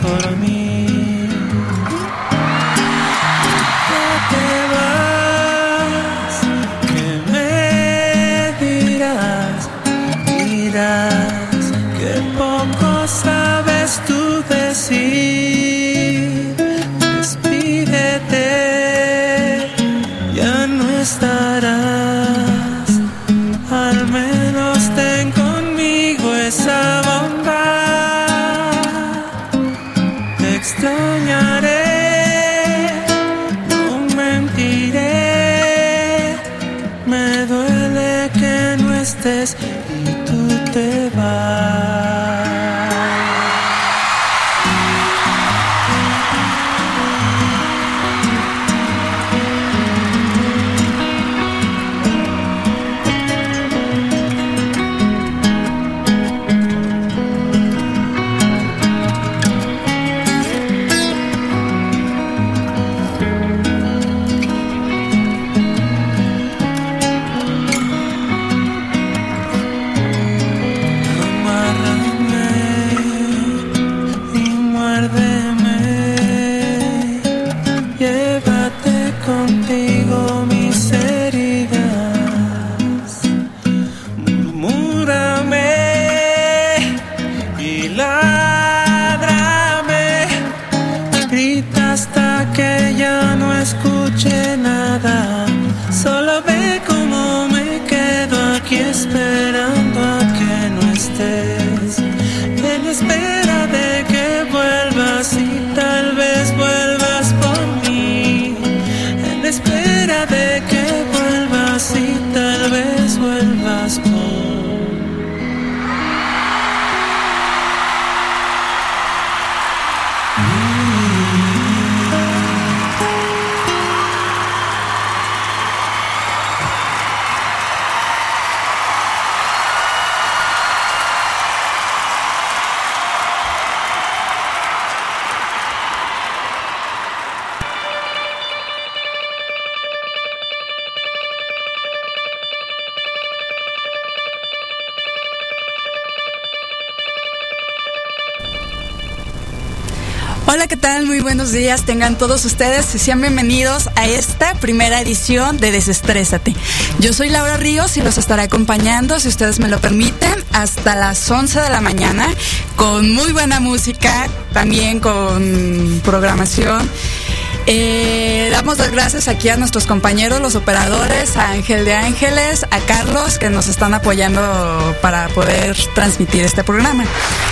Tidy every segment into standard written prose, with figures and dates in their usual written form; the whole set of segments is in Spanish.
por mí. ¿Qué te vas? ¿Qué me dirás? Dirás que poco sabes tú decir. Despídete, ya no estarás. Al menos ten conmigo esa bondad. Te extrañaré, no mentiré. Me duele que no estés y tú te vas. Esperando a que no estés, en espera de que vuelvas y tal vez vuelvas por mí, en espera de que vuelvas y tal vez vuelvas por mí. Hola, ¿qué tal? Muy buenos días, tengan todos ustedes y sean bienvenidos a esta primera edición de Desestrésate. Yo soy Laura Ríos y los estaré acompañando, si ustedes me lo permiten, hasta las 11 de la mañana, con muy buena música, también con programación. Damos las gracias aquí a nuestros compañeros, los operadores, a Ángel de Ángeles, a Carlos, que nos están apoyando para poder transmitir este programa.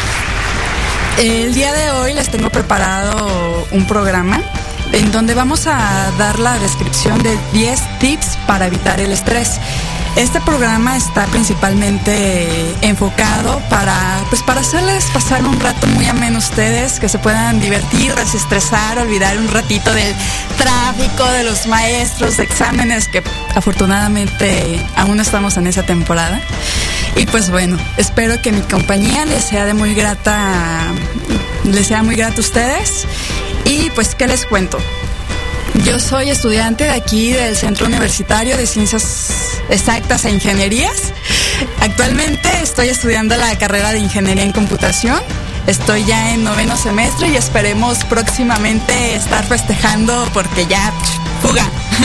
El día de hoy les tengo preparado un programa en donde vamos a dar la descripción de 10 tips para evitar el estrés. Este programa está principalmente enfocado para hacerles pasar un rato muy ameno a ustedes, que se puedan divertir, desestresar, olvidar un ratito del tráfico, de los maestros, de exámenes, que afortunadamente aún estamos en esa temporada. Y pues bueno, espero que mi compañía les sea muy grata a ustedes. Y pues, ¿qué les cuento? Yo soy estudiante de aquí del Centro Universitario de Ciencias Exactas e Ingenierías. Actualmente estoy estudiando la carrera de Ingeniería en Computación. Estoy ya en 9º semestre y esperemos próximamente estar festejando porque ya, fuga.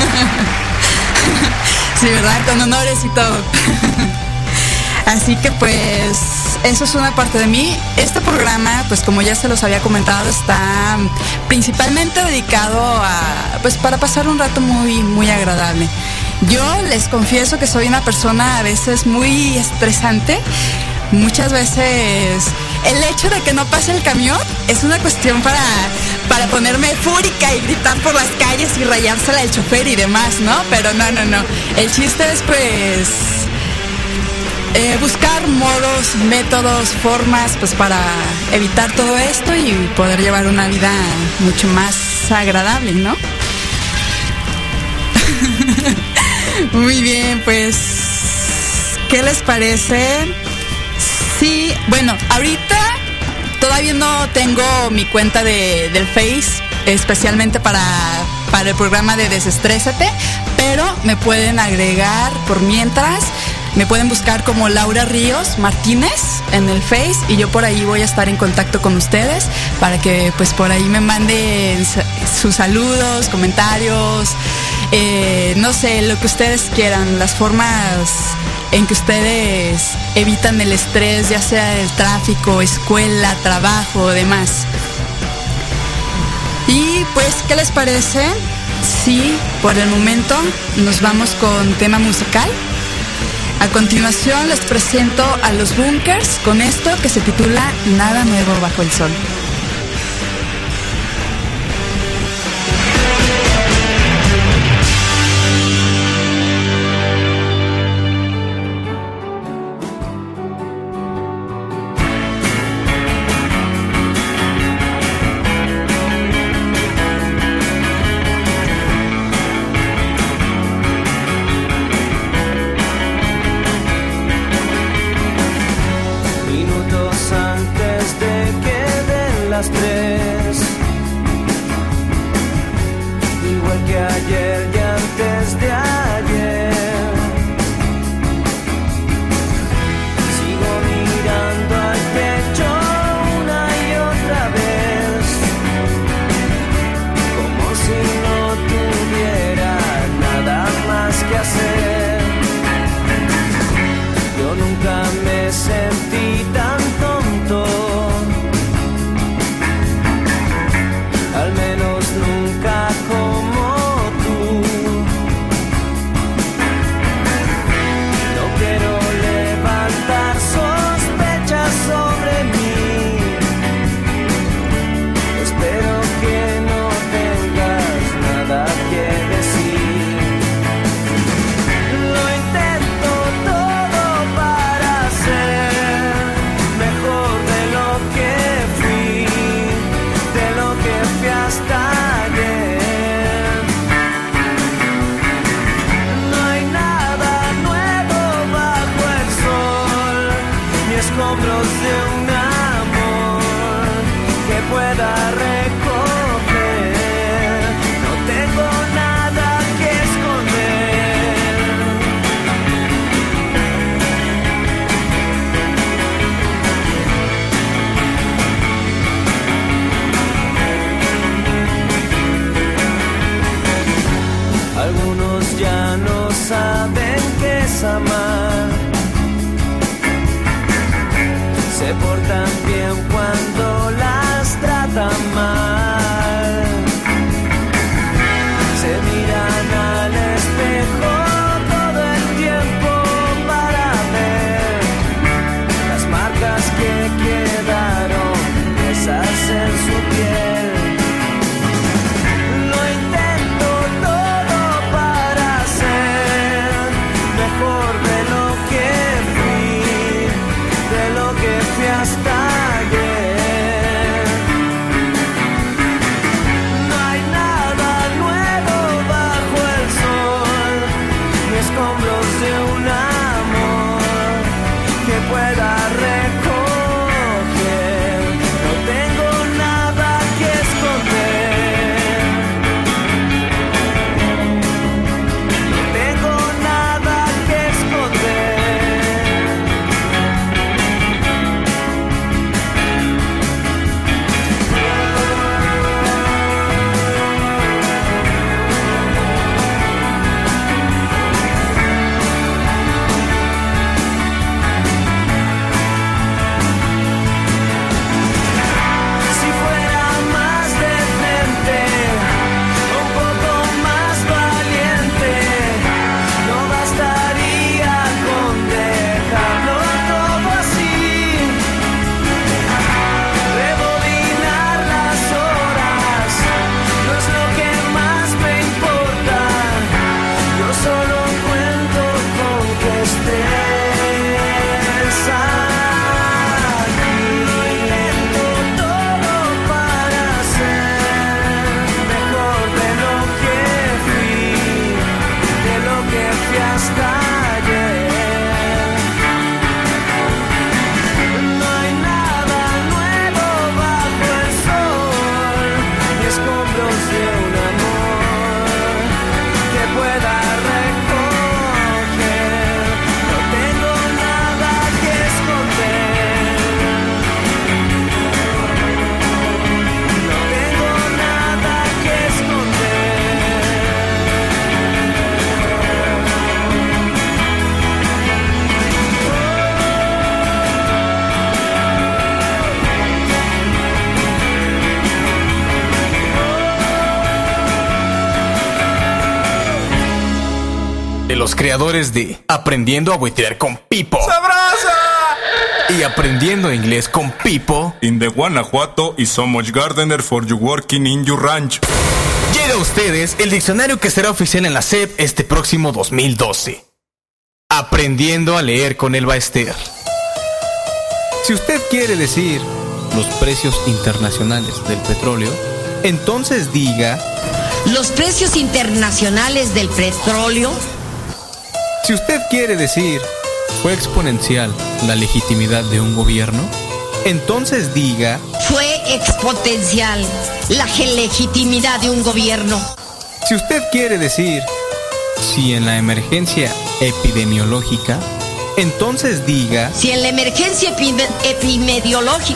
Sí, ¿verdad? Con honores y todo. Así que pues eso es una parte de mí. Este programa, pues como ya se los había comentado, está principalmente dedicado para pasar un rato muy, muy agradable. Yo les confieso que soy una persona a veces muy estresante. Muchas veces el hecho de que no pase el camión es una cuestión para ponerme fúrica y gritar por las calles y rayársela al chofer y demás, ¿no? Pero no. El chiste es pues buscar modos, métodos, formas pues para evitar todo esto y poder llevar una vida mucho más agradable, ¿no? Muy bien, pues ¿qué les parece? Sí, bueno, ahorita todavía no tengo mi cuenta del Face especialmente para el programa de Desestrésate, pero me pueden agregar por mientras Me pueden buscar como Laura Ríos Martínez en el Face y yo por ahí voy a estar en contacto con ustedes para que pues por ahí me manden sus saludos, comentarios, no sé, lo que ustedes quieran, las formas en que ustedes evitan el estrés, ya sea el tráfico, escuela, trabajo, demás. Y pues, ¿qué les parece? Sí, por el momento nos vamos con tema musical. A continuación les presento a los Bunkers con esto que se titula Nada Nuevo Bajo el Sol. Igual que ayer y antes de ayer, sigo mirando al techo una y otra vez, como si no tuviera nada más que hacer. Yo nunca me sentí tan tonto, al menos nunca como tú. No quiero levantar sospechas sobre mí. Espero que no tengas nada que decir. Lo intento todo para ser mejor de lo que fui, de lo que fui hasta ayer. No hay nada nuevo bajo el sol, ni escombros de un amor que pueda recoger. No tengo nada que esconder. Algunos ya no saben qué es amar, se portan bien cuando las tratan mal, se miran al espejo todo el tiempo para ver las marcas que quedaron esas en su piel. Lo intento todo para ser mejor de lo que fui, de lo que fui hasta ayer. los creadores de Aprendiendo a Buitrear con Pipo. ¡Sabroso! Y Aprendiendo Inglés con Pipo. In the Guanajuato is so much gardener for you working in your ranch. Llega a ustedes el diccionario que será oficial en la SEP este próximo 2012. Aprendiendo a leer con el Baester. Si usted quiere decir los precios internacionales del petróleo, entonces diga los precios internacionales del petróleo. Si usted quiere decir fue exponencial la legitimidad de un gobierno, entonces diga fue exponencial la legitimidad de un gobierno. Si usted quiere decir si en la emergencia epidemiológica, entonces diga si en la emergencia epidemiológica.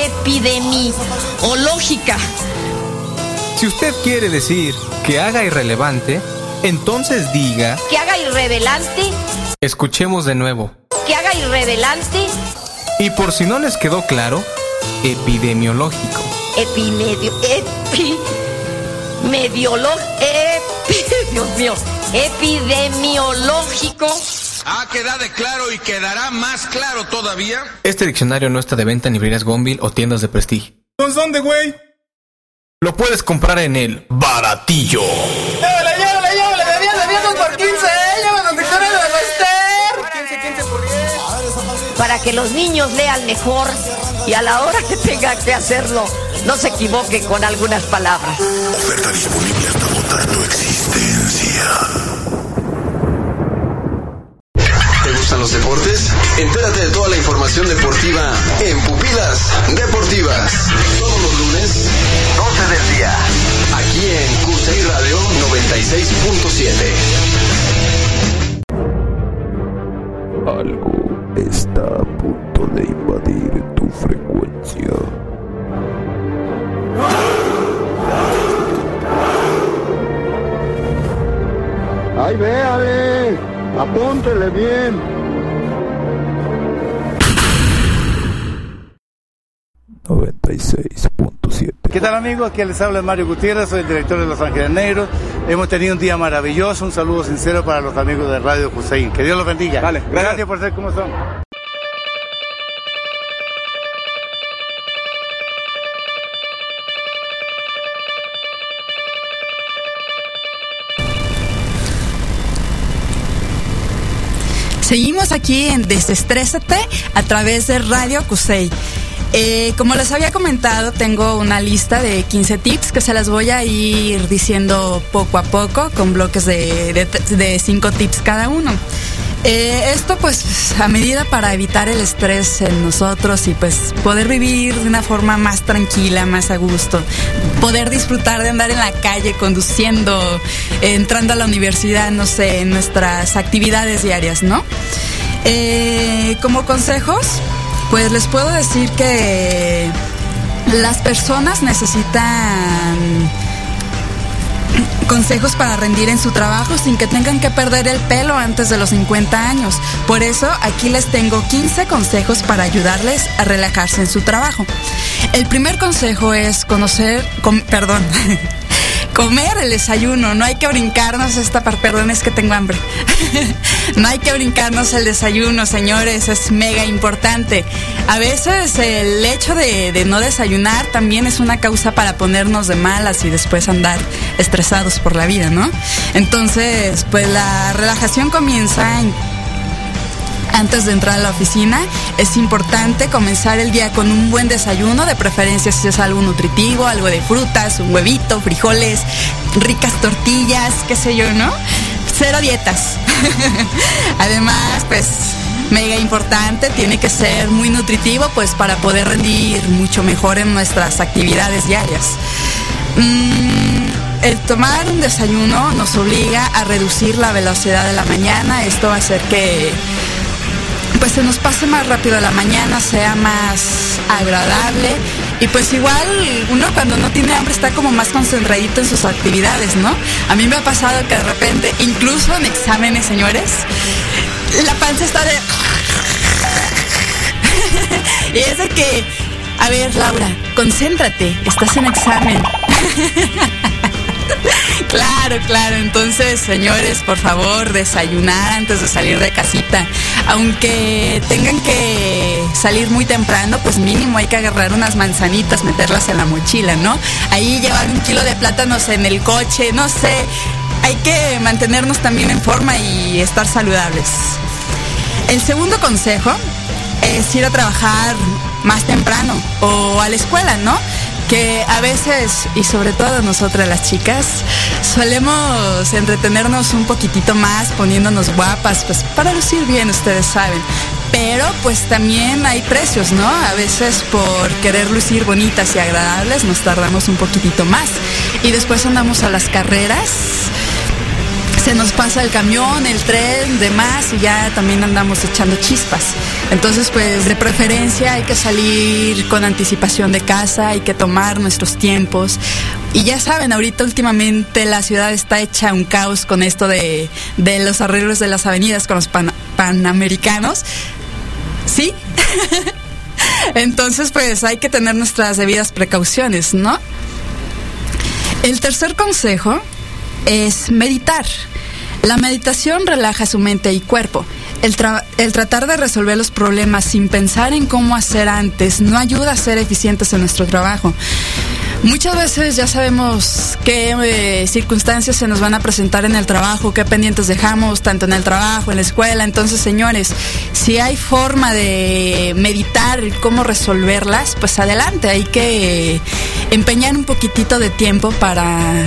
Si usted quiere decir que haga irrelevante, entonces diga que haga irrelevante. Escuchemos de nuevo. Que haga irrelevante. Y por si no les quedó claro, epidemiológico. Epidemiológico. Ha quedado claro y quedará más claro todavía. Este diccionario no está de venta en librerías Gonville o tiendas de prestigio. ¿Dónde, güey? Lo puedes comprar en el Baratillo. ¡Llévale! ¡Debía 2 por 15! ¡Llévale los diccionarios de Baester! 15 por 10. Para que los niños lean mejor y a la hora que tengan que hacerlo, no se equivoquen con algunas palabras. Oferta disponible hasta agotar tu existencia. ¿Te gustan los deportes? Entérate de toda la información deportiva en Pupilas Deportivas. Todos los lunes, 12 del día. Aquí en QCI Radio 96.7. Algo está a punto de invadir tu frecuencia. ¡Ay, véale! ¡Apúntele bien! 96.7. ¿Qué tal, amigos? Aquí les habla Mario Gutiérrez, soy el director de Los Ángeles Negros. Hemos tenido un día maravilloso, un saludo sincero para los amigos de Radio Hussein. Que Dios los bendiga. Vale, gracias por ser como son. Seguimos aquí en Desestrésate a través de Radio Cusey. Como les había comentado, tengo una lista de 15 tips que se las voy a ir diciendo poco a poco con bloques de 5 tips cada uno. Esto pues a medida para evitar el estrés en nosotros y pues poder vivir de una forma más tranquila, más a gusto, poder disfrutar de andar en la calle conduciendo, entrando a la universidad, no sé, en nuestras actividades diarias, ¿no? Como consejos, pues les puedo decir que las personas necesitan consejos para rendir en su trabajo sin que tengan que perder el pelo antes de los 50 años. Por eso aquí les tengo 15 consejos para ayudarles a relajarse en su trabajo. El primer consejo es comer el desayuno. No hay que brincarnos perdón, es que tengo hambre. No hay que brincarnos el desayuno, señores, es mega importante. A veces el hecho de no desayunar también es una causa para ponernos de malas y después andar estresados por la vida, ¿no? Entonces, pues la relajación comienza antes de entrar a la oficina. Es importante comenzar el día con un buen desayuno, de preferencia si es algo nutritivo, algo de frutas, un huevito, frijoles, ricas tortillas, qué sé yo, ¿no? Cero dietas. Además, pues, mega importante, tiene que ser muy nutritivo, pues, para poder rendir mucho mejor en nuestras actividades diarias. El tomar un desayuno nos obliga a reducir la velocidad de la mañana. Esto va a hacer que pues se nos pase más rápido la mañana, sea más agradable y pues igual uno cuando no tiene hambre está como más concentradito en sus actividades, ¿no? A mí me ha pasado que de repente, incluso en exámenes, señores, la panza está de... y es de que, a ver, Laura, concéntrate, estás en examen. Claro. Entonces, señores, por favor, desayunar antes de salir de casita. Aunque tengan que salir muy temprano, pues mínimo hay que agarrar unas manzanitas, meterlas en la mochila, ¿no? Ahí llevar 1 kilo de plátanos en el coche, no sé. Hay que mantenernos también en forma y estar saludables. El segundo consejo es ir a trabajar más temprano o a la escuela, ¿no? Que a veces, y sobre todo nosotras las chicas, solemos entretenernos un poquitito más poniéndonos guapas, pues para lucir bien, ustedes saben. Pero pues también hay precios, ¿no? A veces por querer lucir bonitas y agradables nos tardamos un poquitito más. Y después andamos a las carreras, se nos pasa el camión, el tren, demás, y ya también andamos echando chispas. Entonces, pues, de preferencia hay que salir con anticipación de casa, hay que tomar nuestros tiempos. Y ya saben, ahorita últimamente la ciudad está hecha un caos con esto de los arreglos de las avenidas con los panamericanos. ¿Sí? Entonces, pues, hay que tener nuestras debidas precauciones, ¿no? El tercer consejo es meditar. La meditación relaja su mente y cuerpo. El tratar de resolver los problemas sin pensar en cómo hacer antes no ayuda a ser eficientes en nuestro trabajo. Muchas veces ya sabemos qué circunstancias se nos van a presentar en el trabajo, qué pendientes dejamos, tanto en el trabajo, en la escuela. Entonces, señores, si hay forma de meditar cómo resolverlas, pues adelante. Hay que empeñar un poquitito de tiempo para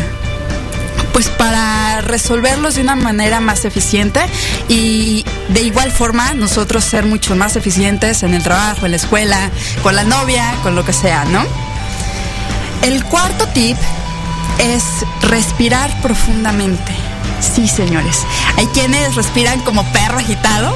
resolverlos de una manera más eficiente y de igual forma nosotros ser mucho más eficientes en el trabajo, en la escuela, con la novia, con lo que sea, ¿no? El cuarto tip es respirar profundamente. Sí, señores. Hay quienes respiran como perro agitado.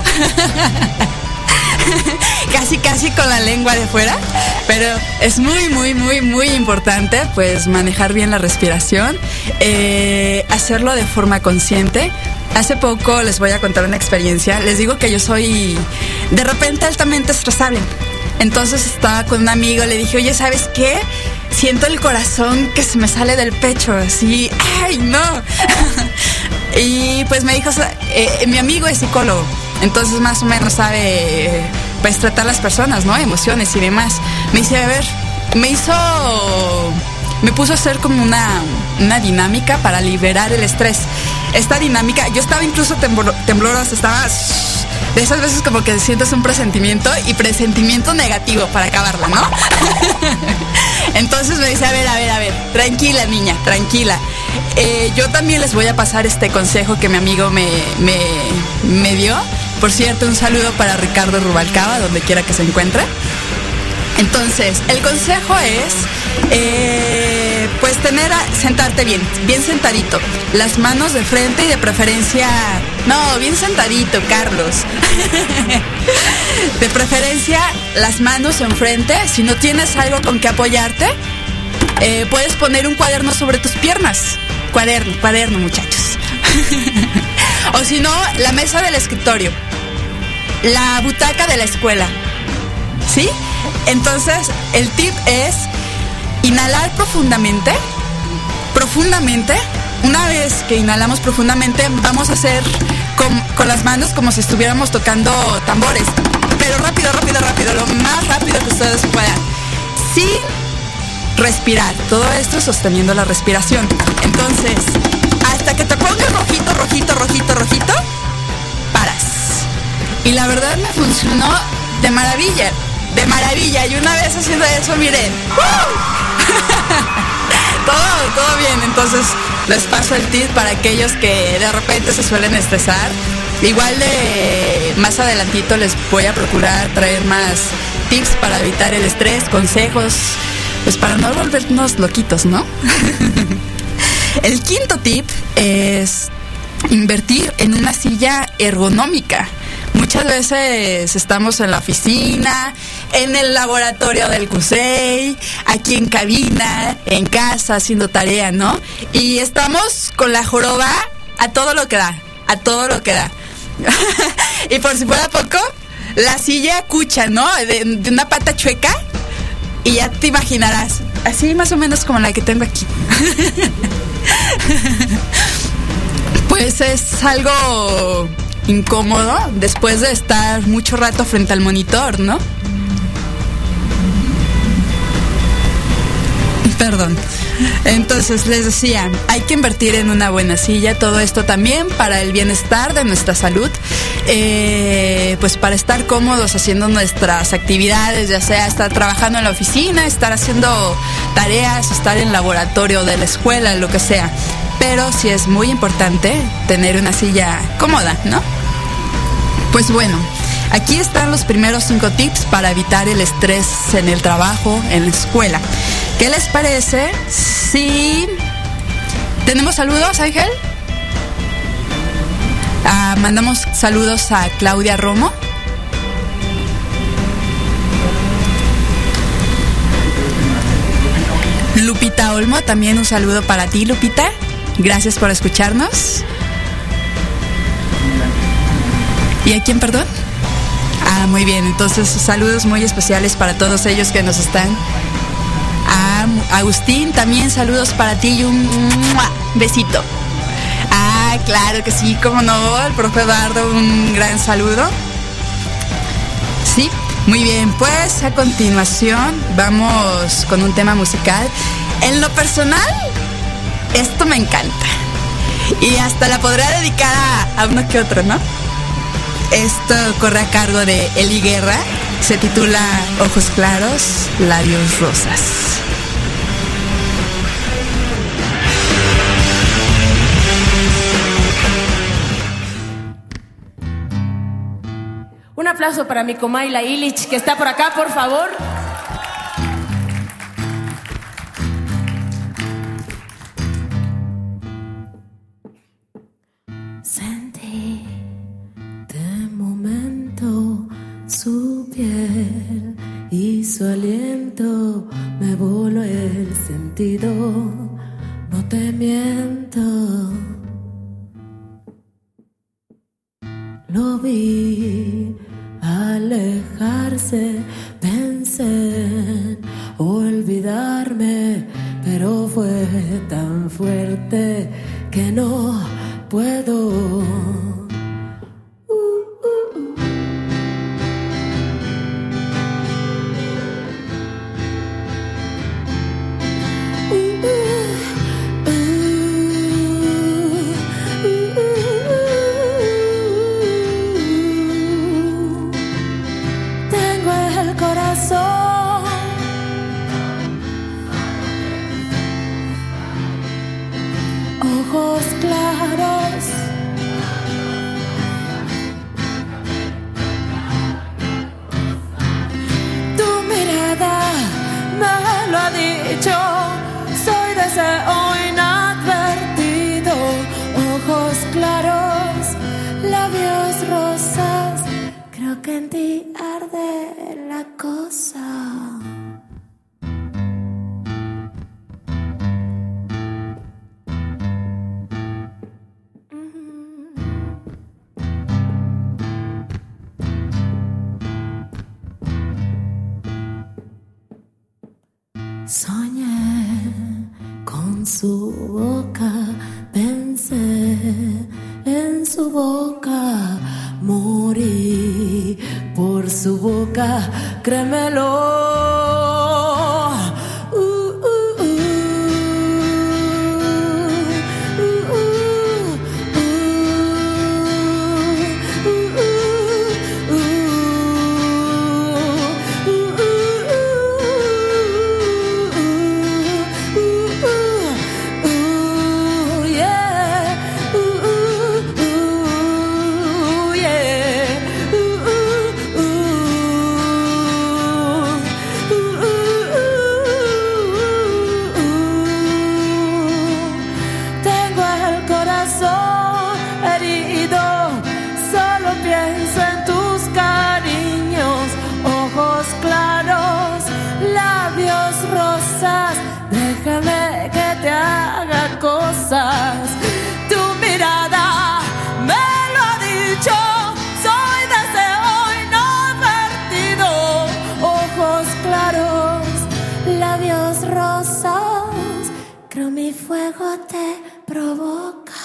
Casi con la lengua de fuera, pero es muy importante pues manejar bien la respiración, hacerlo de forma consciente. Hace poco les voy a contar una experiencia. Les digo que yo soy de repente altamente estresable. Entonces estaba con un amigo, le dije, oye, ¿sabes qué? Siento el corazón que se me sale del pecho, así, ¡ay, no! Y pues me dijo, mi amigo es psicólogo, entonces más o menos sabe pues tratar a las personas, ¿no? Emociones y demás. Me dice, a ver, me puso a hacer como una dinámica para liberar el estrés. Esta dinámica, yo estaba incluso temblorosa, estaba de esas veces como que sientes un presentimiento y presentimiento negativo para acabarla, ¿no? Entonces me dice, a ver, tranquila niña, tranquila. Yo también les voy a pasar este consejo que mi amigo me dio. Por cierto, un saludo para Ricardo Rubalcaba, donde quiera que se encuentre. Entonces, el consejo es, pues sentarte bien sentadito, las manos de frente y de preferencia, no, bien sentadito, Carlos. De preferencia, las manos enfrente. Si no tienes algo con que apoyarte, puedes poner un cuaderno sobre tus piernas. Cuaderno, muchachos. O si no, la mesa del escritorio, la butaca de la escuela, ¿sí? Entonces, el tip es inhalar profundamente. Una vez que inhalamos profundamente, vamos a hacer con las manos como si estuviéramos tocando tambores, pero rápido, lo más rápido que ustedes puedan, sin respirar. Todo esto sosteniendo la respiración. Entonces, hasta que te ponga rojito, paras. Y la verdad me funcionó de maravilla. Y una vez haciendo eso, miren, todo bien. Entonces les paso el tip para aquellos que de repente se suelen estresar. Igual de más adelantito les voy a procurar traer más tips para evitar el estrés, consejos, pues para no volvernos loquitos, ¿no? El quinto tip es invertir en una silla ergonómica. Muchas veces estamos en la oficina, en el laboratorio del CUSEI, aquí en cabina, en casa, haciendo tarea, ¿no? Y estamos con la joroba a todo lo que da. Y por si fuera poco, la silla cucha, ¿no? De una pata chueca, y ya te imaginarás, así más o menos como la que tengo aquí. Pues es algo incómodo después de estar mucho rato frente al monitor, ¿no? Perdón. Entonces les decía, hay que invertir en una buena silla, todo esto también para el bienestar de nuestra salud, pues para estar cómodos haciendo nuestras actividades, ya sea estar trabajando en la oficina, estar haciendo tareas, estar en el laboratorio de la escuela, lo que sea. Pero sí es muy importante tener una silla cómoda, ¿no? Pues bueno, aquí están los primeros 5 tips para evitar el estrés en el trabajo, en la escuela. ¿Qué les parece si tenemos saludos, Ángel? Mandamos saludos a Claudia Romo. Lupita Olmo, también un saludo para ti, Lupita. Gracias por escucharnos. ¿Y a quién, perdón? Muy bien, entonces saludos muy especiales para todos ellos que nos están. Agustín, también saludos para ti y un besito. Claro que sí, cómo no, el profe Eduardo, un gran saludo. Sí, muy bien, pues a continuación vamos con un tema musical. En lo personal, esto me encanta y hasta la podría dedicar a uno que otro, ¿no? Esto corre a cargo de Eli Guerra, se titula Ojos Claros, Labios Rosas. Un aplauso para mi Comayla Illich, que está por acá, por favor. Sentí de momento su piel y su aliento, me voló el sentido, no te miento. Lo vi alejarse, pensé en olvidarme, pero fue tan fuerte que no puedo. Ojos claros, tu mirada me lo ha dicho, soy deseo inadvertido. Ojos claros, labios rosas, creo que en ti arde la cosa. Soñé con su boca, pensé en su boca, morí por su boca, créemelo. Déjame que te haga cosas. Tu mirada me lo ha dicho, soy deseo inadvertido. Ojos claros, labios rosas, creo mi fuego te provoca.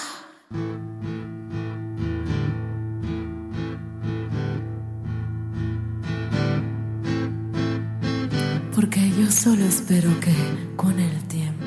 Porque yo solo espero que con el tiempo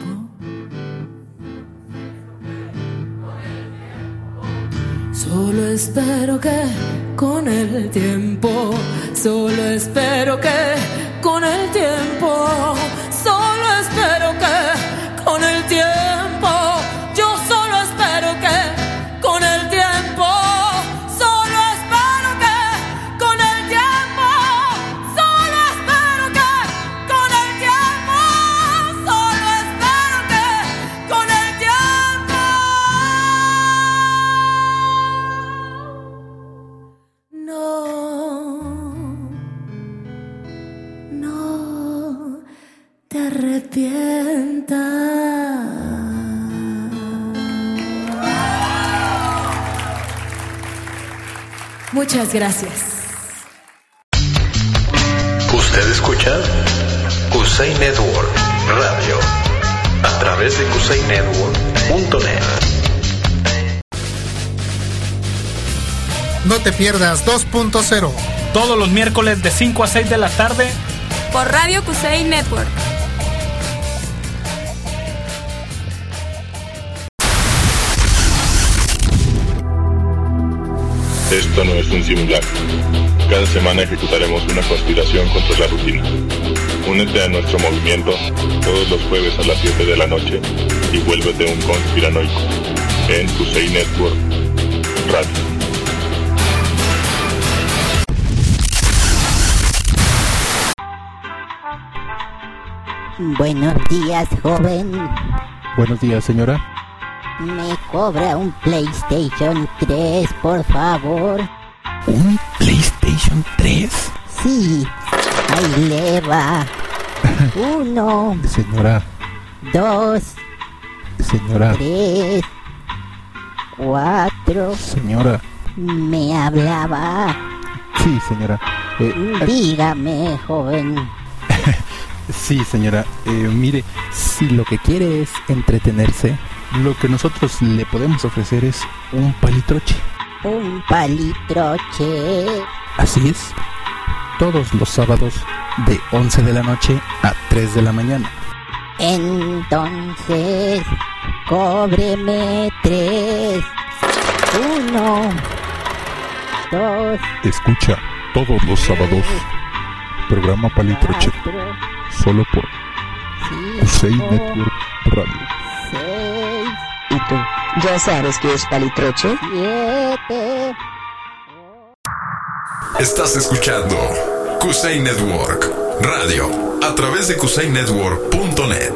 solo espero que con el tiempo, solo espero que con el tiempo, solo espero que con el tiempo, yo solo espero que con el tiempo, solo espero que con el tiempo, solo espero que con el tiempo, solo espero que con el tiempo. No te arrepientas. Muchas gracias. Usted escucha Kusei Network Radio a través de kusainetwork.net. No te pierdas 2.0 todos los miércoles de 5 a 6 de la tarde por Radio Kusei Network. Esto no es un simulacro. Cada semana ejecutaremos una conspiración contra la rutina. Únete a nuestro movimiento todos los jueves a las 7 de la noche y vuélvete un conspiranoico en Kusei Network Radio. Buenos días, joven. Buenos días, señora. ¿Me cobra un PlayStation 3, por favor? ¿Un PlayStation 3? Sí, ahí le va. 1. Señora. 2. Señora. 3. 4. Señora. ¿Me hablaba? Sí, señora. Dígame, joven. Sí, señora. Mire, si lo que quiere es entretenerse, lo que nosotros le podemos ofrecer es un palitroche. ¿Un palitroche? Así es. Todos los sábados de 11 de la noche a 3 de la mañana. Entonces, cóbreme 3. 1. 2. Escucha todos los sábados programa Palitroche. 4, solo por 5, Kusei Network Radio. 6. ¿Y tú? ¿Ya sabes qué es Palitroche? 7. Estás escuchando Kusei Network Radio a través de kusainetwork.net.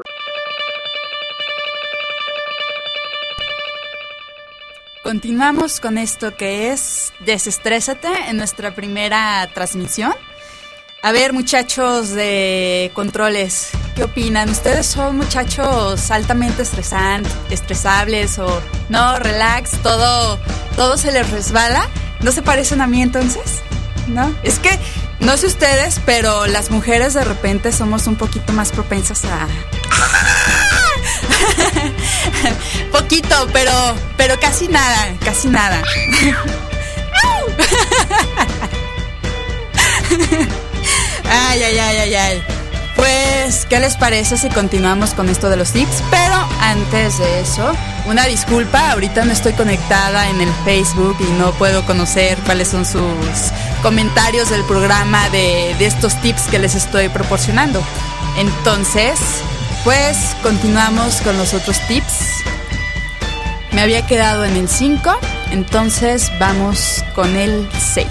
Continuamos con esto que es Desestrésate en nuestra primera transmisión. A ver, muchachos de controles, ¿qué opinan? ¿Ustedes son muchachos altamente estresables o no, relax, todo se les resbala? ¿No se parecen a mí entonces? ¿No? Es que, no sé ustedes, pero las mujeres de repente somos un poquito más propensas a... Poquito, pero casi nada. Ay. Pues, ¿qué les parece si continuamos con esto de los tips? Pero antes de eso, una disculpa, ahorita no estoy conectada en el Facebook y no puedo conocer cuáles son sus comentarios del programa de estos tips que les estoy proporcionando. Entonces, pues, continuamos con los otros tips. Me había quedado en el 5, entonces vamos con el 6.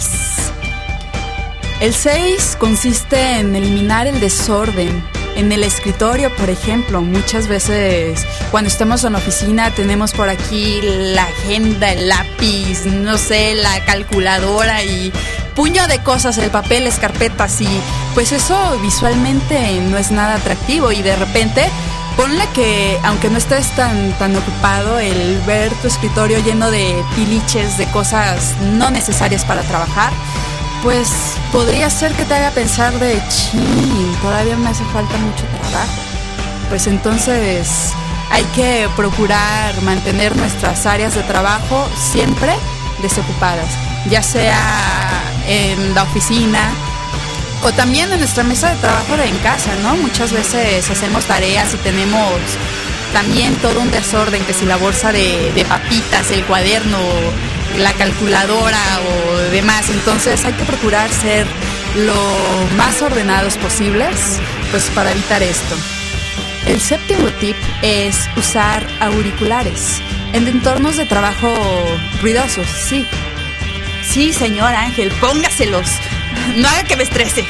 El 6 consiste en eliminar el desorden. En el escritorio, por ejemplo, muchas veces cuando estamos en la oficina tenemos por aquí la agenda, el lápiz, no sé, la calculadora y puño de cosas, el papel, las carpetas, y pues eso visualmente no es nada atractivo. Y de repente, ponle que aunque no estés tan ocupado, el ver tu escritorio lleno de piliches, de cosas no necesarias para trabajar, pues podría ser que te haga pensar de todavía me hace falta mucho trabajo. Pues entonces Hay que procurar mantener nuestras áreas de trabajo siempre desocupadas, ya sea en la oficina o también en nuestra mesa de trabajo en casa, ¿no? Muchas veces hacemos tareas y tenemos también todo un desorden, que si la bolsa de papitas, el cuaderno, la calculadora o demás. Entonces hay que procurar ser lo más ordenados posibles, pues para evitar esto. El séptimo tip es usar auriculares en entornos de trabajo ruidosos, sí. Sí, señor Ángel, póngaselos. No haga que me estrese.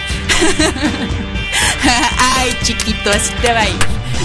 Ay, chiquito, así te va a ir.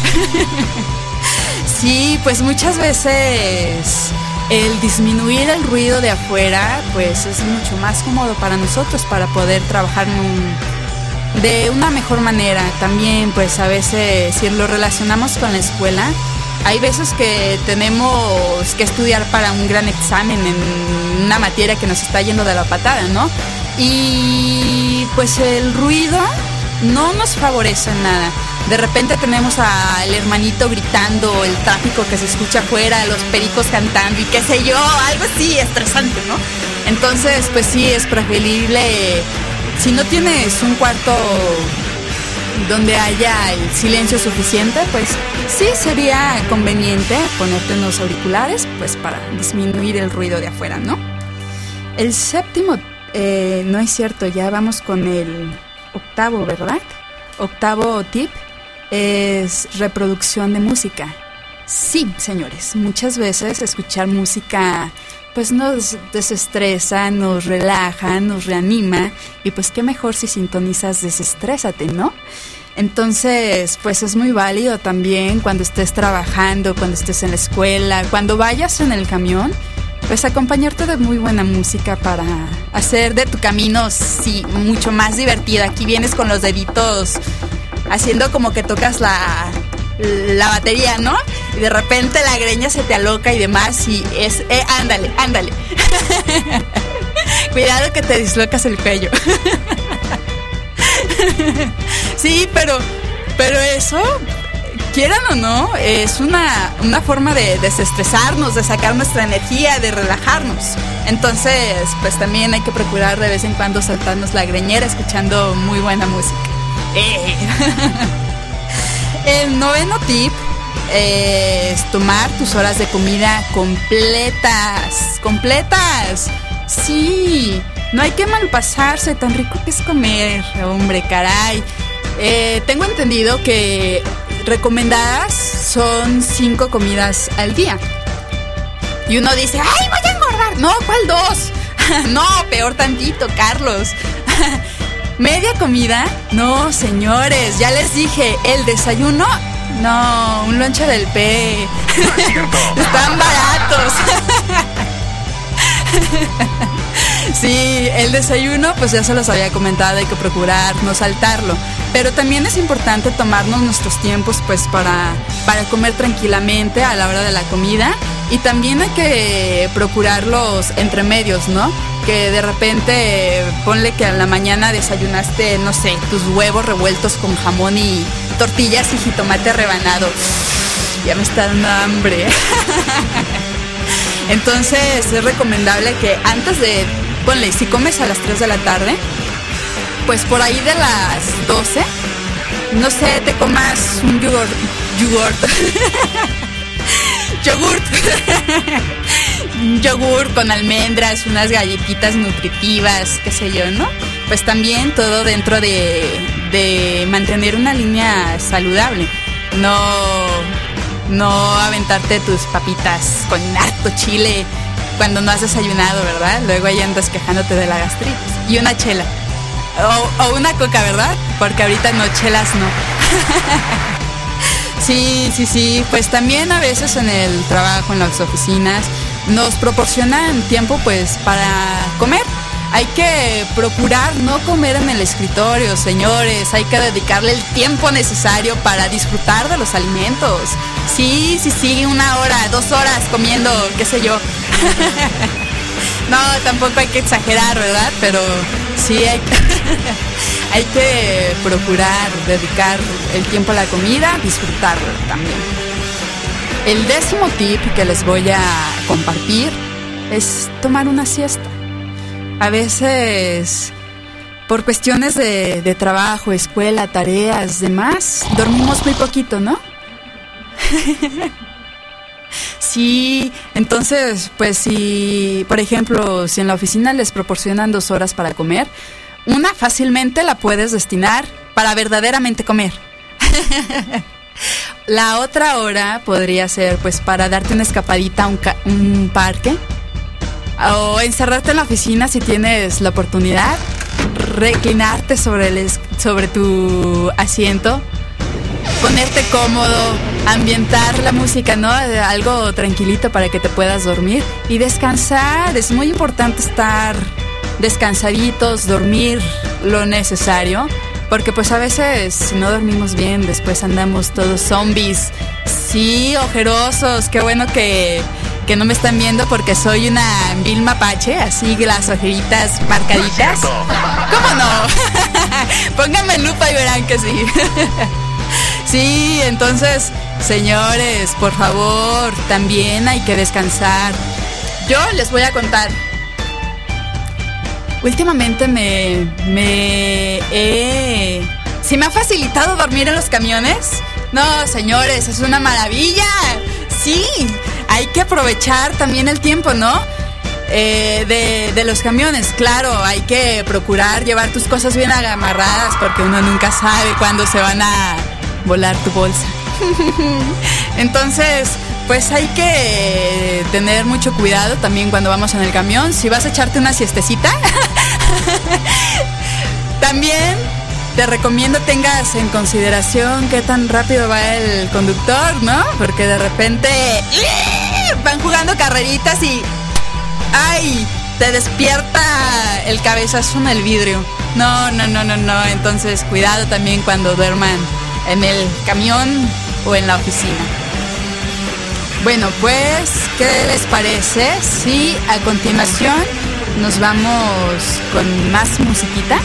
Sí, pues muchas veces el disminuir el ruido de afuera, pues es mucho más cómodo para nosotros para poder trabajar de una mejor manera. También, pues a veces, si lo relacionamos con la escuela, hay veces que tenemos que estudiar para un gran examen en una materia que nos está yendo de la patada, ¿no? Y pues el ruido no nos favorece en nada. De repente tenemos al hermanito gritando, el tráfico que se escucha afuera, los pericos cantando y qué sé yo, algo así estresante, ¿no? Entonces, pues sí, es preferible, si no tienes un cuarto donde haya el silencio suficiente, pues sí sería conveniente ponerte unos auriculares, pues para disminuir el ruido de afuera, ¿no? El séptimo, no es cierto, ya vamos con el octavo, ¿verdad? Octavo tip es reproducción de música. Sí, señores, muchas veces escuchar música pues nos desestresa, nos relaja, nos reanima, y pues qué mejor si sintonizas Desestrésate, ¿no? Entonces, pues es muy válido también cuando estés trabajando, cuando estés en la escuela, cuando vayas en el camión, pues acompañarte de muy buena música para hacer de tu camino, sí, mucho más divertido. Aquí vienes con los deditos haciendo como que tocas la batería, ¿no? Y de repente la greña se te aloca y demás, y es, ándale. Cuidado que te dislocas el cuello. Sí, pero eso, quieran o no, es una forma de desestresarnos, de sacar nuestra energía, de relajarnos. Entonces, pues también hay que procurar de vez en cuando saltarnos la greñera escuchando muy buena música. El noveno tip es tomar tus horas de comida completas. Sí, no hay que malpasarse, tan rico que es comer, hombre, caray. Tengo entendido que recomendadas son 5 comidas al día. Y uno dice, ¡ay, voy a engordar! No, ¿cuál 2? No, peor tantito, Carlos. ¿Media comida? No, señores, ya les dije, el desayuno, no, un lonche del P. No es cierto. Están baratos. Sí, el desayuno, pues ya se los había comentado, hay que procurar no saltarlo. Pero también es importante tomarnos nuestros tiempos, pues para comer tranquilamente a la hora de la comida. Y también hay que procurar los entremedios, ¿no? Que de repente, ponle que a la mañana desayunaste, no sé, tus huevos revueltos con jamón y tortillas y jitomate rebanado. Ya me está dando hambre. Entonces es recomendable que antes de, ponle, si comes a las 3 de la tarde, pues por ahí de las 12, no sé, te comas un yogurt. Un yogur con almendras, unas galletitas nutritivas, qué sé yo, ¿no? Pues también todo dentro de mantener una línea saludable. No aventarte tus papitas con harto chile cuando no has desayunado, ¿verdad? Luego ahí andas quejándote de la gastritis. Y una chela. O una coca, ¿verdad? Porque ahorita no, chelas no. Sí. Pues también a veces en el trabajo, en las oficinas, nos proporcionan tiempo pues para comer. Hay que procurar no comer en el escritorio, señores. Hay que dedicarle el tiempo necesario para disfrutar de los alimentos. Sí, 1 hora, 2 horas comiendo, qué sé yo. No, tampoco hay que exagerar, ¿verdad? Pero sí hay que procurar dedicar el tiempo a la comida, disfrutarlo también. El 10º tip que les voy a compartir es tomar una siesta. A veces, por cuestiones de trabajo, escuela, tareas, demás, dormimos muy poquito, ¿no? Sí, entonces, pues si, por ejemplo, si en la oficina les proporcionan 2 horas para comer, una fácilmente la puedes destinar para verdaderamente comer. La otra hora podría ser pues para darte una escapadita a un parque, o encerrarte en la oficina si tienes la oportunidad, reclinarte sobre tu asiento, ponerte cómodo, ambientar la música, ¿no? Algo tranquilito para que te puedas dormir y descansar. Es muy importante estar descansaditos, dormir lo necesario, porque pues a veces si no dormimos bien, después andamos todos zombies, sí, ojerosos. Qué bueno que no me están viendo porque soy una vil mapache, así las ojeritas marcaditas. ¿Cómo no? Pónganme lupa y verán que sí. Sí, entonces, señores, por favor, también hay que descansar. Yo les voy a contar. Últimamente ¿sí me ha facilitado dormir en los camiones? No, señores, es una maravilla. Sí, hay que aprovechar también el tiempo, ¿no? De los camiones. Claro, hay que procurar llevar tus cosas bien amarradas porque uno nunca sabe cuándo se van a volar tu bolsa. Entonces, pues hay que tener mucho cuidado también cuando vamos en el camión. Si vas a echarte una siestecita, también te recomiendo tengas en consideración qué tan rápido va el conductor, ¿no? Porque de repente van jugando carreritas y ¡ay! Te despierta el cabezazo en el vidrio. No. Entonces, cuidado también cuando duerman en el camión o en la oficina. Bueno, pues, ¿qué les parece si a continuación nos vamos con más musiquita?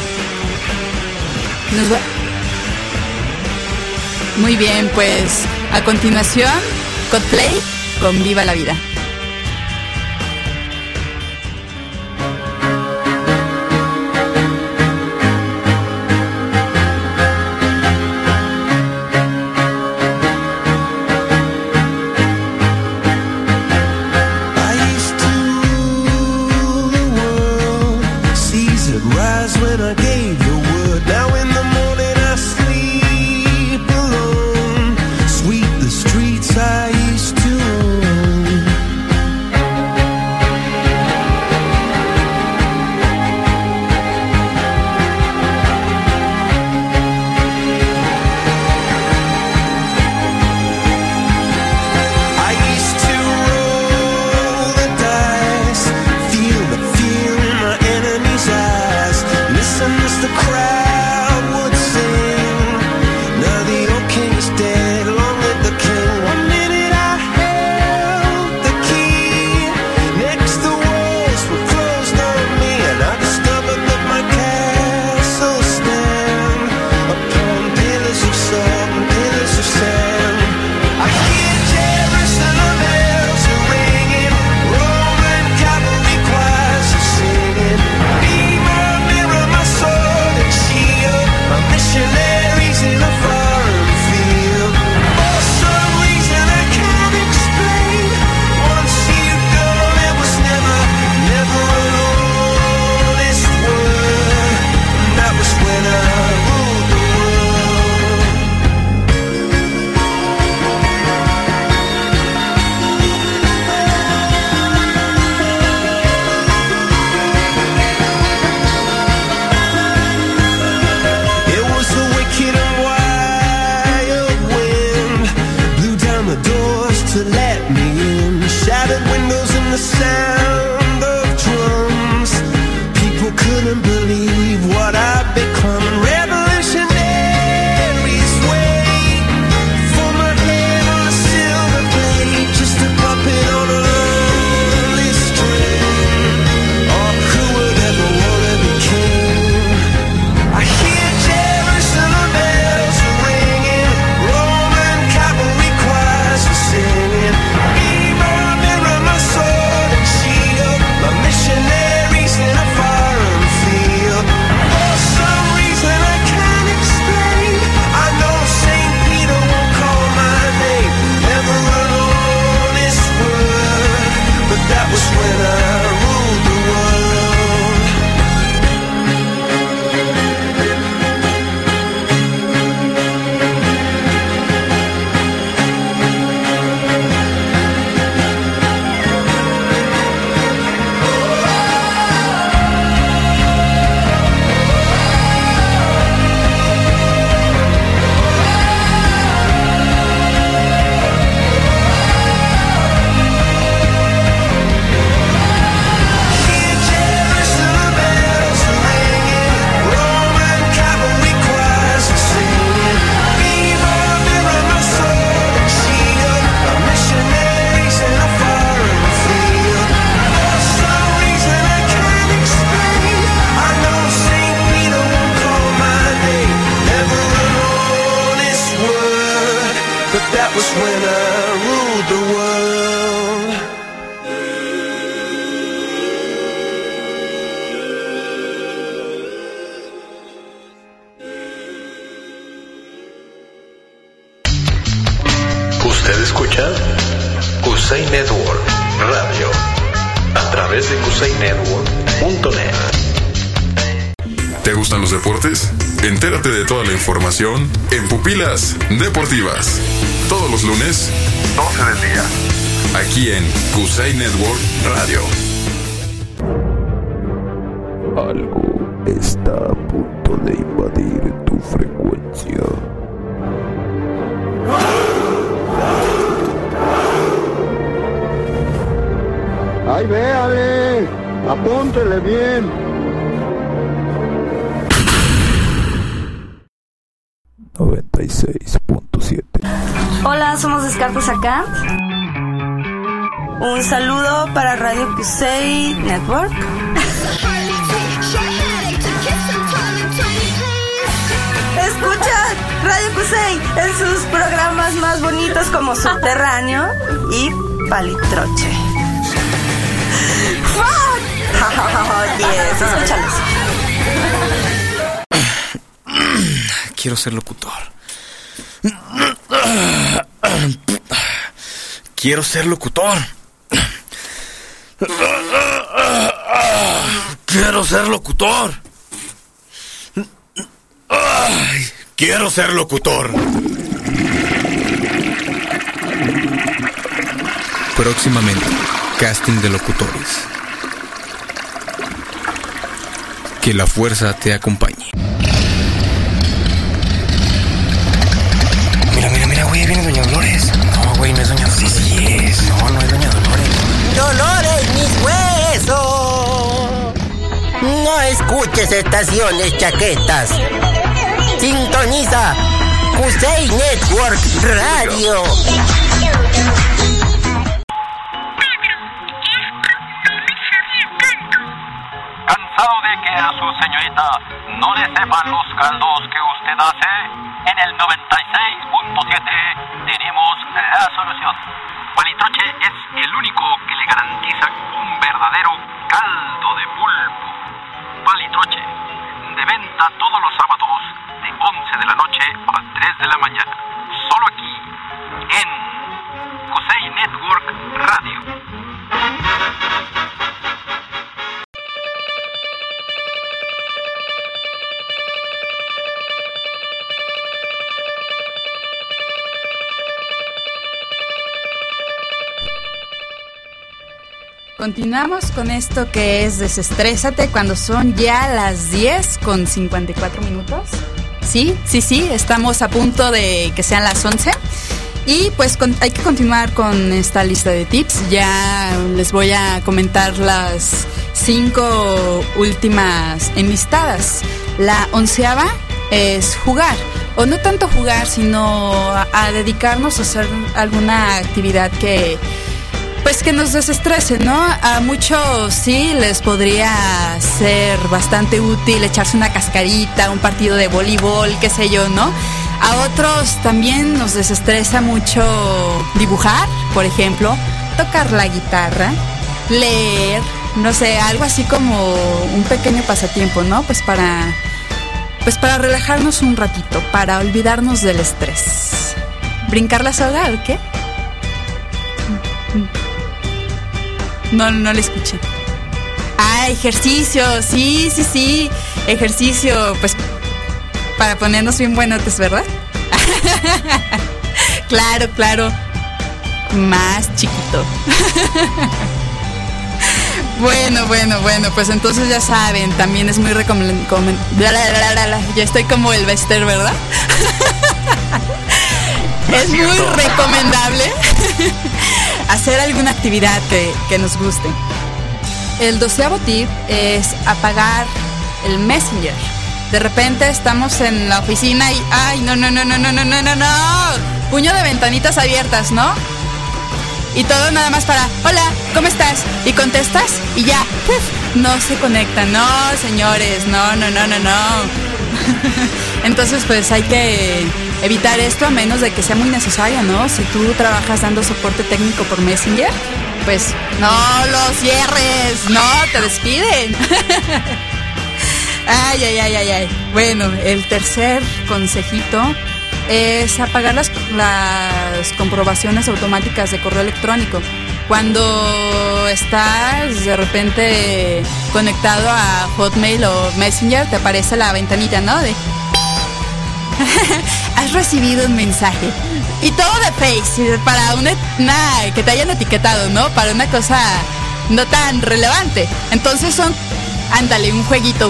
Muy bien, pues a continuación Coldplay con Viva la Vida. Singing Kusei Network Radio a través de kusainetwork.net. ¿Te gustan los deportes? Entérate de toda la información en Pupilas Deportivas. Todos los lunes, 12 del día. Aquí en Kusei Network Radio. Algo está a punto de invadir tu frecuencia. ¡Ay, véale! ¡Apúntele bien! 96.7. Hola, somos Descartes acá. Un saludo para Radio Kusei Network. Escucha Radio Kusei en sus programas más bonitos como Subterráneo y Palitroche. Yes, escúchalos. Quiero ser locutor. Quiero ser locutor. Quiero ser locutor. Quiero ser locutor. Próximamente, casting de locutores. Que la fuerza te acompañe. Mira, güey, viene Doña Dolores. No, güey, no es Doña Dolores. Sí es. No es Doña Dolores. ¡Dolores, mis huesos! No escuches estaciones chaquetas. Sintoniza Kusei Network Radio. ¿Cansado de que a su señorita no le sepan los caldos que usted hace? En el 96.7 tenemos la solución. Palitroche es el único que le garantiza un verdadero caldo de pulpo. Palitroche, de venta todos los sábados de 11 de la noche a 3 de la mañana. Solo aquí, en Kusei Network Radio. Continuamos con esto que es Desestrésate cuando son ya las 10:54. Sí, estamos a punto de que sean las 11. Y pues hay que continuar con esta lista de tips. Ya les voy a comentar las 5 últimas enlistadas. La 11ª es jugar. O no tanto jugar, sino a dedicarnos a hacer alguna actividad que nos desestrese, ¿no? A muchos sí les podría ser bastante útil echarse una cascarita, un partido de voleibol, qué sé yo, ¿no? A otros también nos desestresa mucho dibujar, por ejemplo, tocar la guitarra, leer, no sé, algo así como un pequeño pasatiempo, ¿no? Pues para relajarnos un ratito, para olvidarnos del estrés. ¿Brincar la soga o qué? No le escuché. Ejercicio, sí. Ejercicio, pues para ponernos bien buenotes, ¿verdad? Claro. Más chiquito. Bueno, pues entonces ya saben, también es muy recomendable. Ya estoy como el Bester, ¿verdad? Es muy recomendable hacer alguna actividad que nos guste. El 12º tip es apagar el Messenger. De repente estamos en la oficina y no, puño de ventanitas abiertas, ¿no? Y todo nada más para hola, ¿cómo estás? Y contestas y ya, no se conecta. No, señores, no. Entonces pues hay que evitar esto a menos de que sea muy necesario, ¿no? Si tú trabajas dando soporte técnico por Messenger, pues no lo cierres, no, te despiden. Ay. Bueno, el tercer consejito es apagar las comprobaciones automáticas de correo electrónico. Cuando estás de repente conectado a Hotmail o Messenger, te aparece la ventanita, ¿no? De has recibido un mensaje. Y todo de Face, para una que te hayan etiquetado, ¿no? Para una cosa no tan relevante. Entonces son, ándale, un jueguito.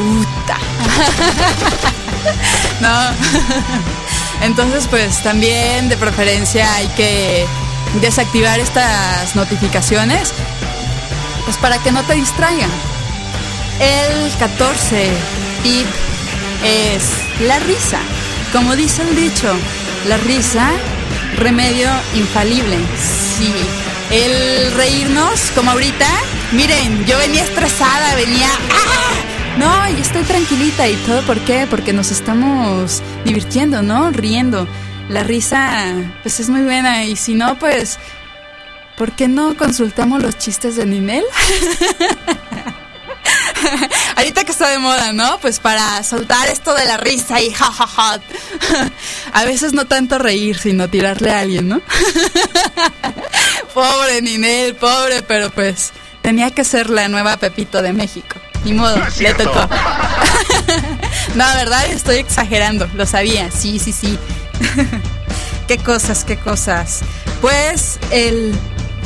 No. Entonces, pues también de preferencia hay que desactivar estas notificaciones, pues para que no te distraigan. El 14 tip es la risa. Como dice el dicho, la risa, remedio infalible. Sí, el reírnos, como ahorita, miren, yo venía estresada, venía... ¡ah! No, yo estoy tranquilita. ¿Y todo por qué? Porque nos estamos divirtiendo, ¿no? Riendo. La risa, pues es muy buena. Y si no, pues, ¿por qué no consultamos los chistes de Ninel? Ahorita que está de moda, ¿no? Pues para soltar esto de la risa y jajaja. A veces no tanto reír, sino tirarle a alguien, ¿no? Pobre Ninel, pobre, pero pues tenía que ser la nueva Pepito de México. Ni modo, no le tocó. No, ¿verdad? Estoy exagerando, lo sabía, sí. Qué cosas. Pues el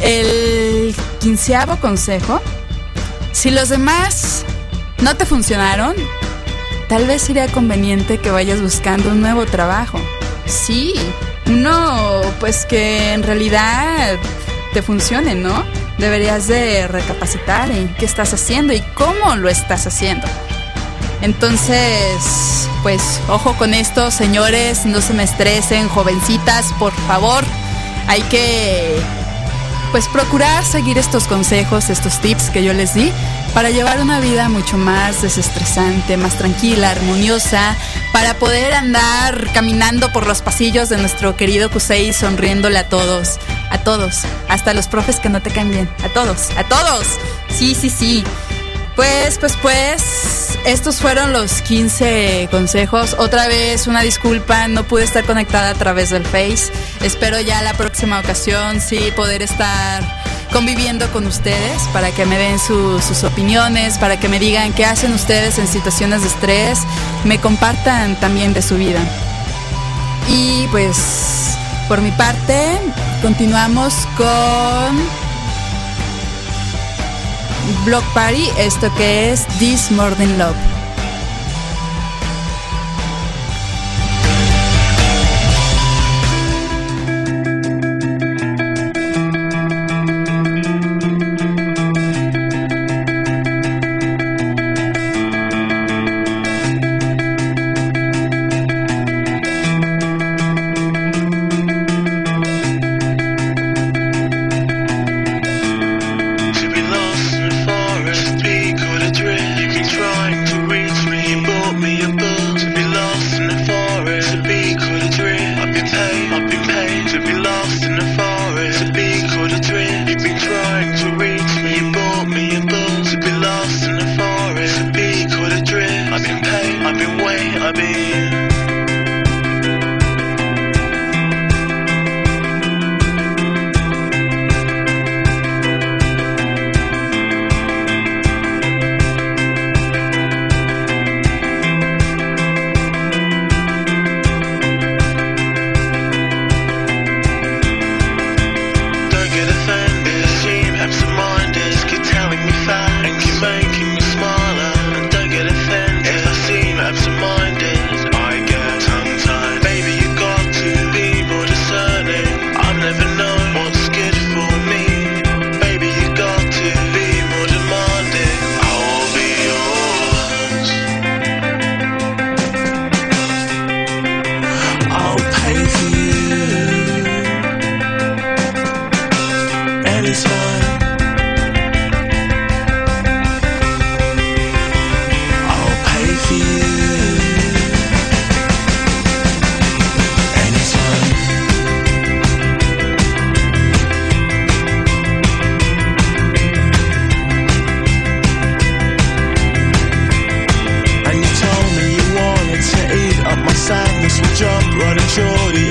15º consejo: si los demás no te funcionaron, tal vez sería conveniente que vayas buscando un nuevo trabajo. Sí, uno pues que en realidad te funcione, ¿no? Deberías de recapacitar en qué estás haciendo y cómo lo estás haciendo. Entonces, pues ojo con esto, señores, no se me estresen, jovencitas, por favor. Hay que pues procurar seguir estos consejos, estos tips que yo les di para llevar una vida mucho más desestresante, más tranquila, armoniosa, para poder andar caminando por los pasillos de nuestro querido CUSEI sonriéndole a todos, hasta los profes que no te caen bien, a todos, sí. Pues, estos fueron los 15 consejos. Otra vez, una disculpa, no pude estar conectada a través del Face. Espero ya la próxima ocasión sí poder estar conviviendo con ustedes para que me den sus opiniones, para que me digan qué hacen ustedes en situaciones de estrés, me compartan también de su vida. Y pues, por mi parte, continuamos con Block Party, esto que es This More Than Love. Shorty,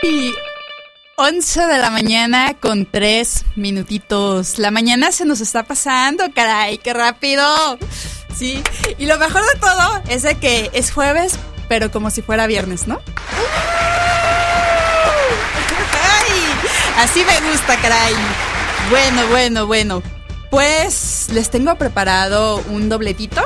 Y 11 de la mañana con 3 minutitos. La mañana se nos está pasando, caray, qué rápido. Sí, y lo mejor de todo es de que es jueves, pero como si fuera viernes, ¿no? ¡Ay! Así me gusta, caray. Bueno. Pues les tengo preparado un dobletito.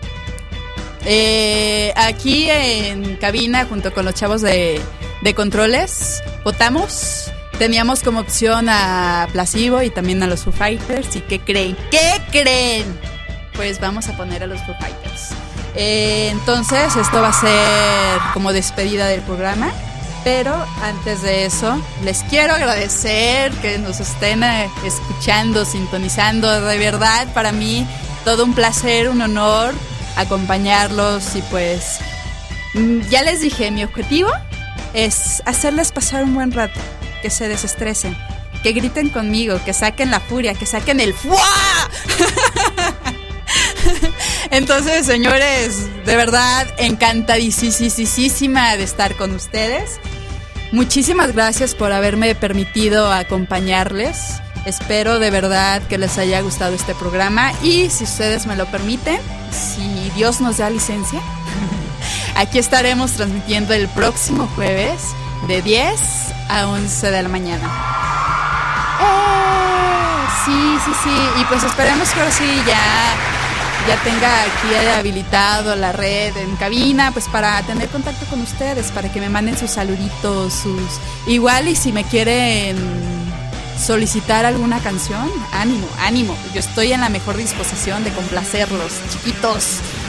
Aquí en cabina, junto con los chavos de controles, votamos. Teníamos como opción a Placebo y también a los Foo Fighters. ¿Y qué creen? Pues vamos a poner a los Foo Fighters. Entonces esto va a ser como despedida del programa. Pero antes de eso, les quiero agradecer que nos estén escuchando, sintonizando. De verdad, para mí, todo un placer, un honor acompañarlos. Y pues, ya les dije, mi objetivo es hacerles pasar un buen rato, que se desestresen, que griten conmigo, que saquen la furia, que saquen el ¡fuá! Entonces, señores, de verdad, encantadísima de estar con ustedes. Muchísimas gracias por haberme permitido acompañarles. Espero de verdad que les haya gustado este programa. Y si ustedes me lo permiten, si Dios nos da licencia, aquí estaremos transmitiendo el próximo jueves de 10 a 11 de la mañana. Sí. Y pues esperemos que ahora sí ya tenga aquí habilitado la red en cabina, pues para tener contacto con ustedes, para que me manden sus saluditos, igual, y si me quieren solicitar alguna canción, ánimo, yo estoy en la mejor disposición de complacerlos, chiquitos.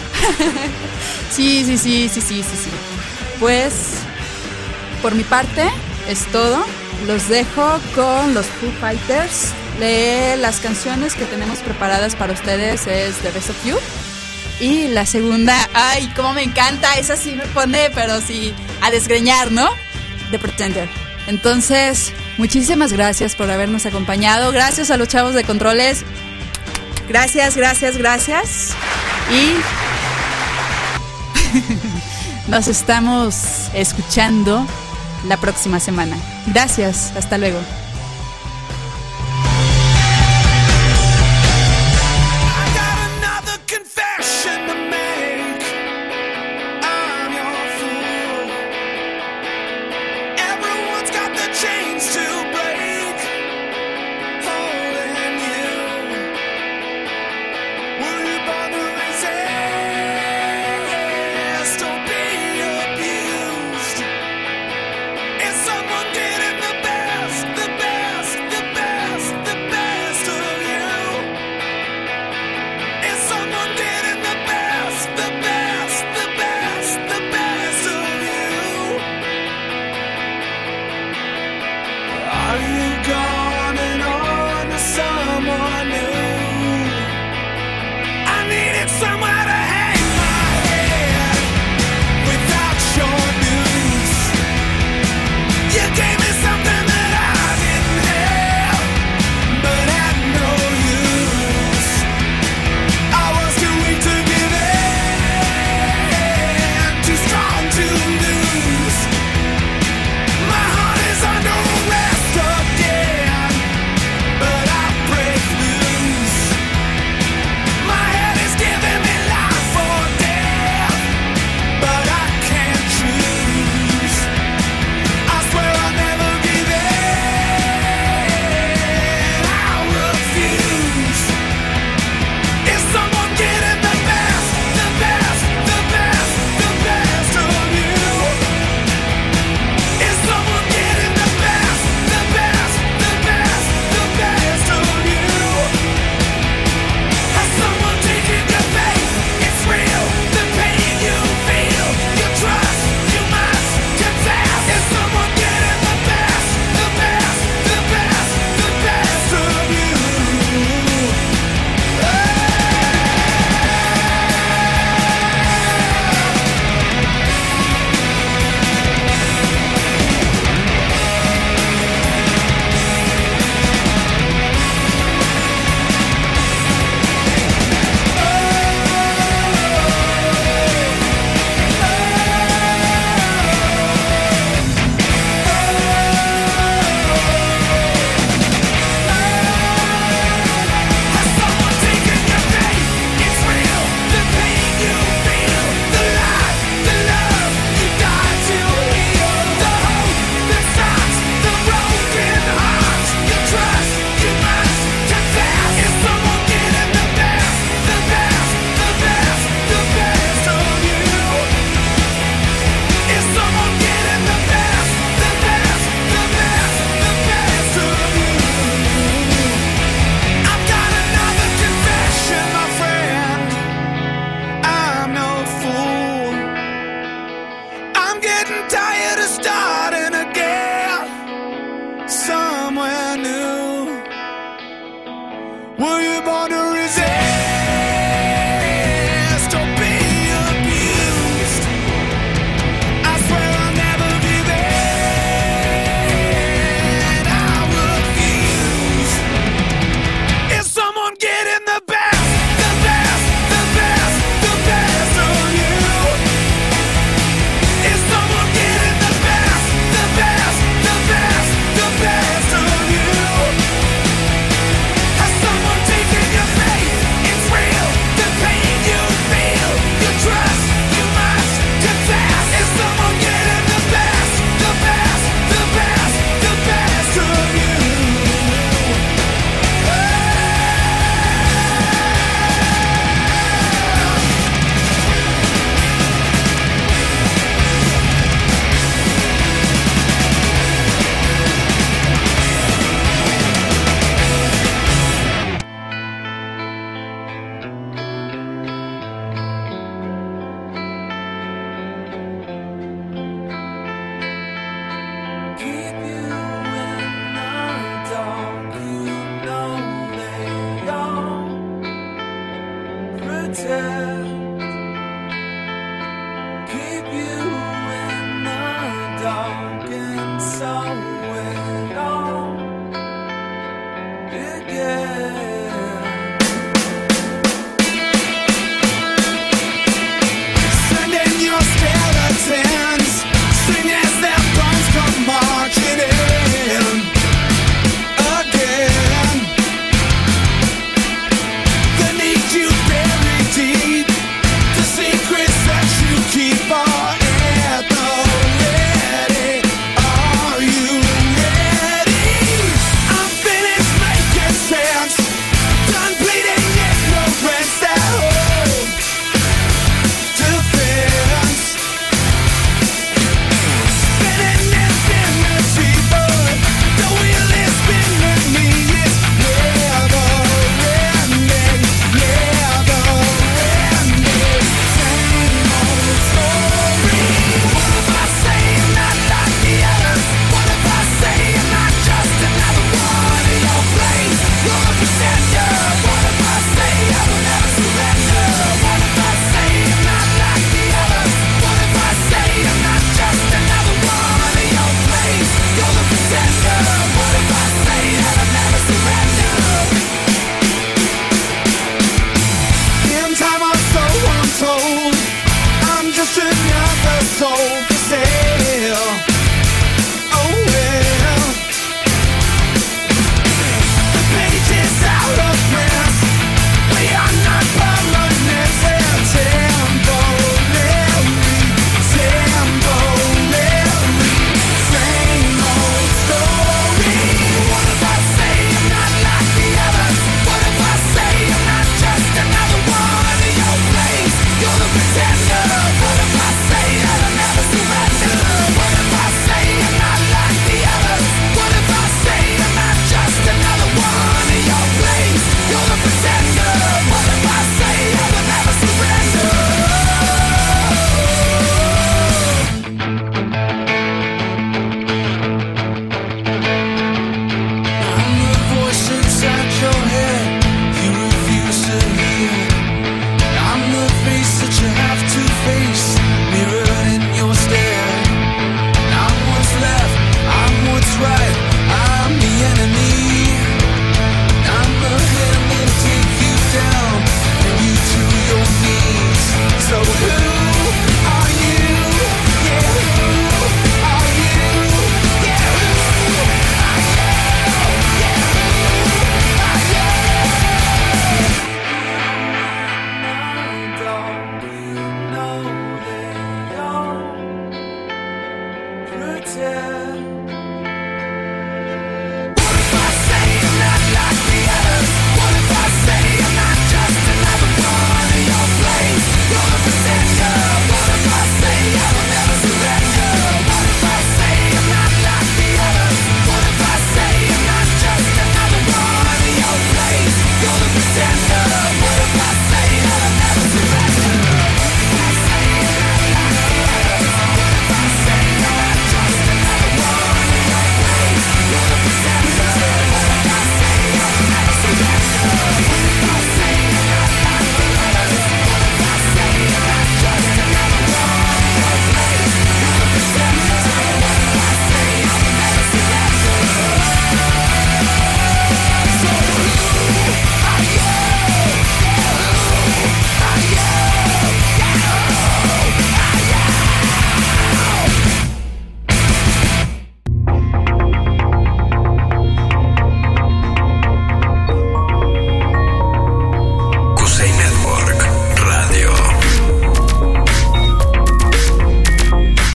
Sí. Pues por mi parte es todo. Los dejo con los Foo Fighters. Las canciones que tenemos preparadas para ustedes es The Best of You. Y la segunda, ay, cómo me encanta, esa sí me pone, pero sí, a desgreñar, ¿no? The Pretender. Entonces, muchísimas gracias por habernos acompañado. Gracias a los chavos de controles. Gracias. Y nos estamos escuchando la próxima semana. Gracias, hasta luego.